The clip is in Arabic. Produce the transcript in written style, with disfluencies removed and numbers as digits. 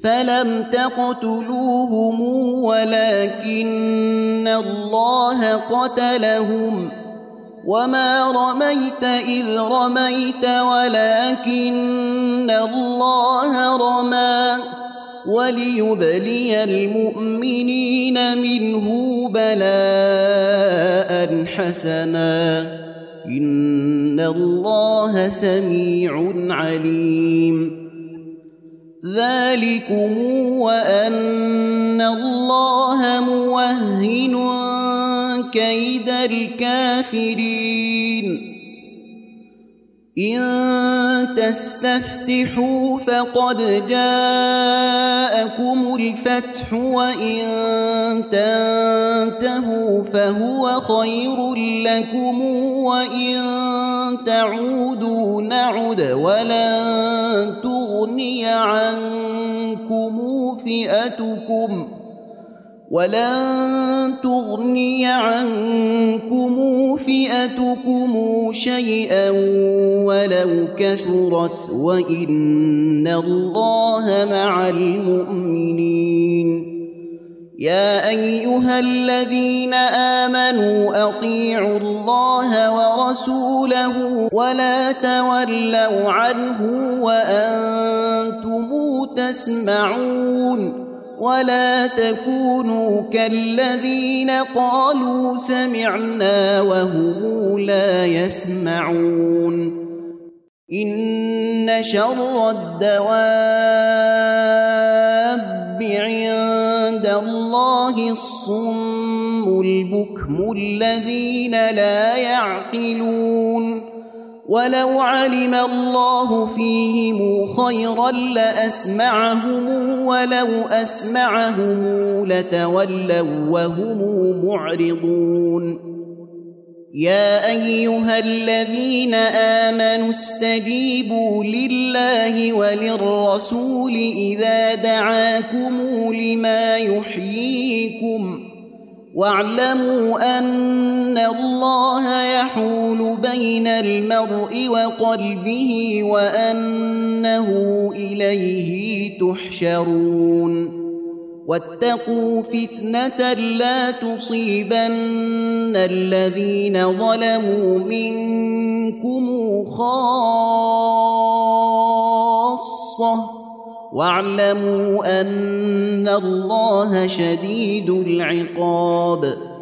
فلم تقتلوهم ولكن الله قتلهم وما رميت إذ رميت ولكن الله رمى وليبلي المؤمنين منه بلاء حسنا إن الله سميع عليم ذلكم وأن الله موهن كيد الكافرين إن تستفتحوا فقد جاءكم الفتح وإن تنتهوا فهو خير لكم وإن تعودوا نعد ولن تغني عنكم فئتكم شيئا ولو كثرت وإن الله مع المؤمنين يا أيها الذين آمنوا أطيعوا الله ورسوله ولا تولوا عنه وأنتم تسمعون ولا تكونوا كالذين قالوا سمعنا وهم لا يسمعون إن شر الدواب عند الله الصم البكم الذين لا يعقلون ولو علم الله فيهم خيرا لأسمعهم ولو أسمعهم لتولوا وهم معرضون يا أيها الذين آمنوا استجيبوا لله وللرسول إذا دعاكم لما يحييكم واعلموا أن الله يحول بين المرء وقلبه وأنه إليه تحشرون واتقوا فتنة لا تصيبن الذين ظلموا منكم خاصة واعلموا أن الله شديد العقاب